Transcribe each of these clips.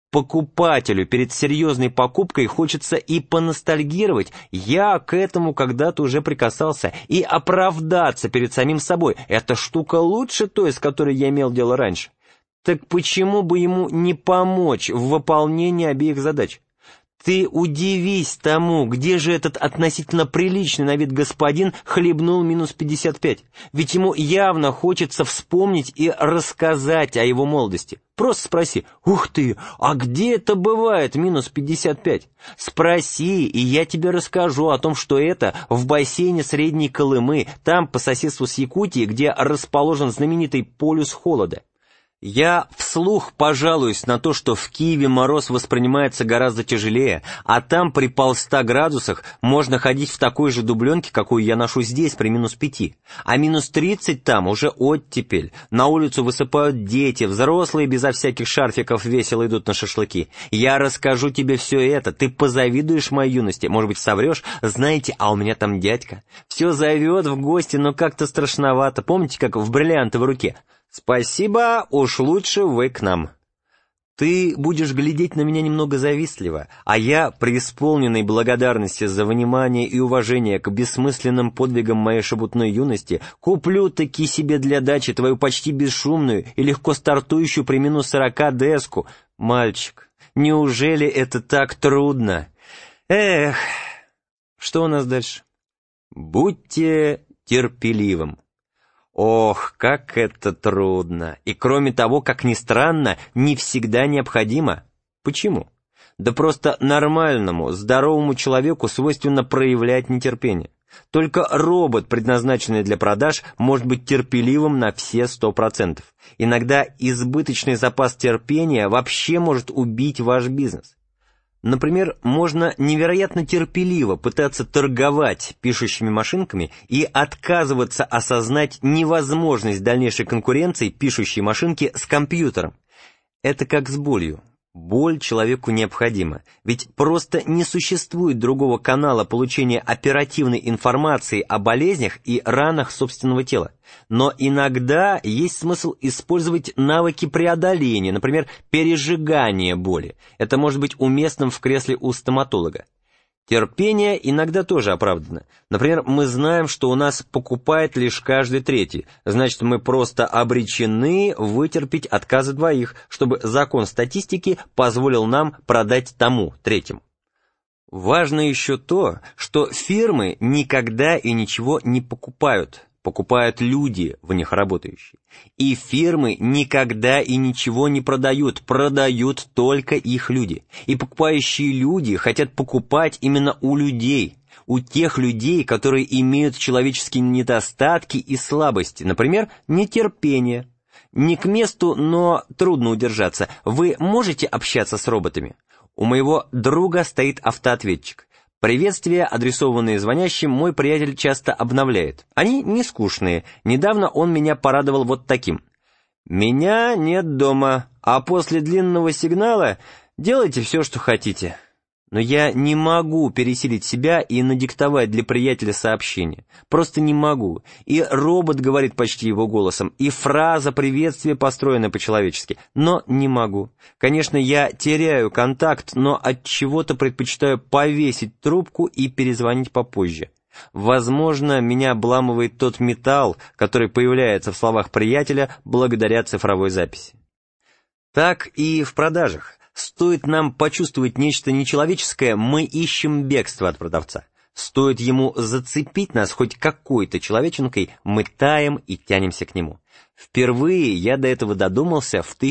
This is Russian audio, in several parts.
Покупателю перед серьезной покупкой хочется и поностальгировать, я к этому когда-то уже прикасался, и оправдаться перед самим собой. Эта штука лучше той, с которой я имел дело раньше. Так почему бы ему не помочь в выполнении обеих задач? Ты удивись тому, где же этот относительно приличный на вид господин хлебнул минус 55. Ведь ему явно хочется вспомнить и рассказать о его молодости. Просто спроси: «Ух ты, а где это бывает минус 55?» Спроси, и я тебе расскажу о том, что это в бассейне Средней Колымы, там по соседству с Якутией, где расположен знаменитый полюс холода. Я вслух пожалуюсь на то, что в Киеве мороз воспринимается гораздо тяжелее, а там при полста градусах можно ходить в такой же дубленке, какую я ношу здесь при минус 5. А минус 30 там уже оттепель. На улицу высыпают дети, взрослые безо всяких шарфиков весело идут на шашлыки. Я расскажу тебе все это, ты позавидуешь моей юности, может быть, соврешь. Знаете, а у меня там дядька. Все зовет в гости, но как-то страшновато. Помните, как в бриллиантовой руке? «Спасибо, уж лучше вы к нам». Ты будешь глядеть на меня немного завистливо, а я, преисполненный благодарности за внимание и уважение к бессмысленным подвигам моей шебутной юности, куплю-таки себе для дачи твою почти бесшумную и легко стартующую при минус 40 деску. Мальчик, неужели это так трудно? Эх, что у нас дальше? Будьте терпеливым. Ох, как это трудно! И кроме того, как ни странно, не всегда необходимо. Почему? Да просто нормальному, здоровому человеку свойственно проявлять нетерпение. Только робот, предназначенный для продаж, может быть терпеливым на все 100%. Иногда избыточный запас терпения вообще может убить ваш бизнес. Например, можно невероятно терпеливо пытаться торговать пишущими машинками и отказываться осознать невозможность дальнейшей конкуренции пишущей машинки с компьютером. Это как с болью. Боль человеку необходима, ведь просто не существует другого канала получения оперативной информации о болезнях и ранах собственного тела. Но иногда есть смысл использовать навыки преодоления, например, пережигания боли. Это может быть уместным в кресле у стоматолога. Терпение иногда тоже оправдано. Например, мы знаем, что у нас покупает лишь каждый третий, значит, мы просто обречены вытерпеть отказы двоих, чтобы закон статистики позволил нам продать тому третьему. Важно еще то, что фирмы никогда и ничего не покупают. Покупают люди, в них работающие. И фирмы никогда и ничего не продают, продают только их люди. И покупающие люди хотят покупать именно у людей, у тех людей, которые имеют человеческие недостатки и слабости, например, нетерпение. Не к месту, но трудно удержаться. Вы можете общаться с роботами? У моего друга стоит автоответчик. Приветствия, адресованные звонящим, мой приятель часто обновляет. Они не скучные. Недавно он меня порадовал вот таким: «Меня нет дома, а после длинного сигнала делайте все, что хотите». Но я не могу пересилить себя и надиктовать для приятеля сообщение. Просто не могу. И робот говорит почти его голосом, и фраза приветствия построена по-человечески. Но не могу. Конечно, я теряю контакт, но от чего-то предпочитаю повесить трубку и перезвонить попозже. Возможно, меня обламывает тот металл, который появляется в словах приятеля благодаря цифровой записи. Так и в продажах. Стоит нам почувствовать нечто нечеловеческое, мы ищем бегство от продавца. Стоит ему зацепить нас хоть какой-то человеченкой, мы таем и тянемся к нему. Впервые я до этого додумался в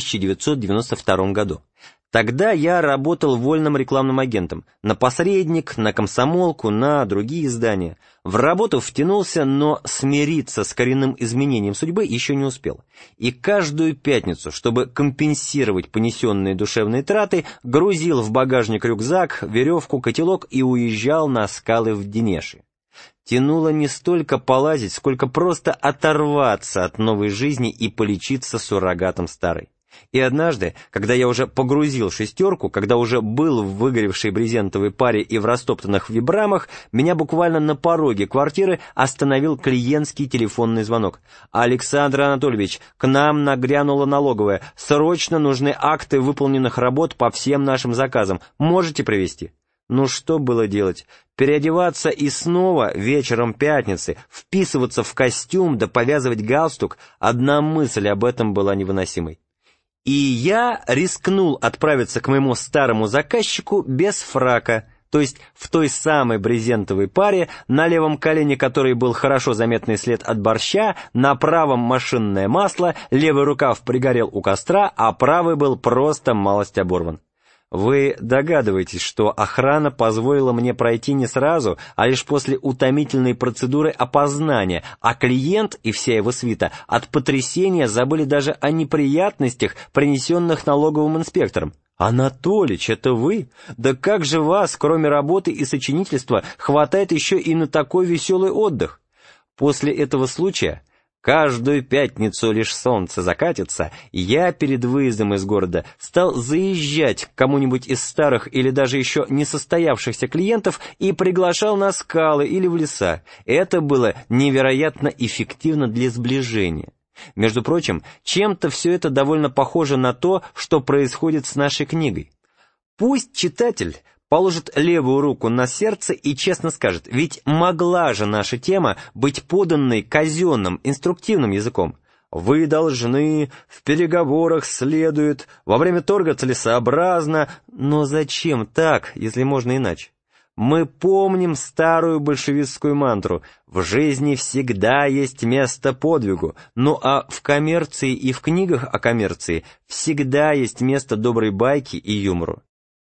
1992 году. Тогда я работал вольным рекламным агентом, на посредник, на комсомолку, на другие издания. В работу втянулся, но смириться с коренным изменением судьбы еще не успел. И каждую пятницу, чтобы компенсировать понесенные душевные траты, грузил в багажник рюкзак, веревку, котелок и уезжал на скалы в Денеши. Тянуло не столько полазить, сколько просто оторваться от новой жизни и полечиться суррогатом старой. И однажды, когда я уже погрузил шестерку, когда уже был в выгоревшей брезентовой паре и в растоптанных вибрамах, меня буквально на пороге квартиры остановил клиентский телефонный звонок. «Александр Анатольевич, к нам нагрянула налоговая. Срочно нужны акты выполненных работ по всем нашим заказам. Можете привезти?» Ну что было делать? Переодеваться и снова вечером пятницы, вписываться в костюм да повязывать галстук, одна мысль об этом была невыносимой. И я рискнул отправиться к моему старому заказчику без фрака, то есть в той самой брезентовой паре, на левом колене которой был хорошо заметный след от борща, на правом машинное масло, левый рукав пригорел у костра, а правый был просто малость оборван. Вы догадываетесь, что охрана позволила мне пройти не сразу, а лишь после утомительной процедуры опознания, а клиент и вся его свита от потрясения забыли даже о неприятностях, принесенных налоговым инспектором. «Анатолич, это вы? Да как же вас, кроме работы и сочинительства, хватает еще и на такой веселый отдых?» После этого случая... Каждую пятницу лишь солнце закатится, я перед выездом из города стал заезжать к кому-нибудь из старых или даже еще не состоявшихся клиентов и приглашал на скалы или в леса. Это было невероятно эффективно для сближения. Между прочим, чем-то все это довольно похоже на то, что происходит с нашей книгой. Пусть читатель положит левую руку на сердце и честно скажет, ведь могла же наша тема быть поданной казенным, инструктивным языком. Вы должны, в переговорах следует, во время торга целесообразно, но зачем так, если можно иначе? Мы помним старую большевистскую мантру «В жизни всегда есть место подвигу», ну а в коммерции и в книгах о коммерции всегда есть место доброй байке и юмору.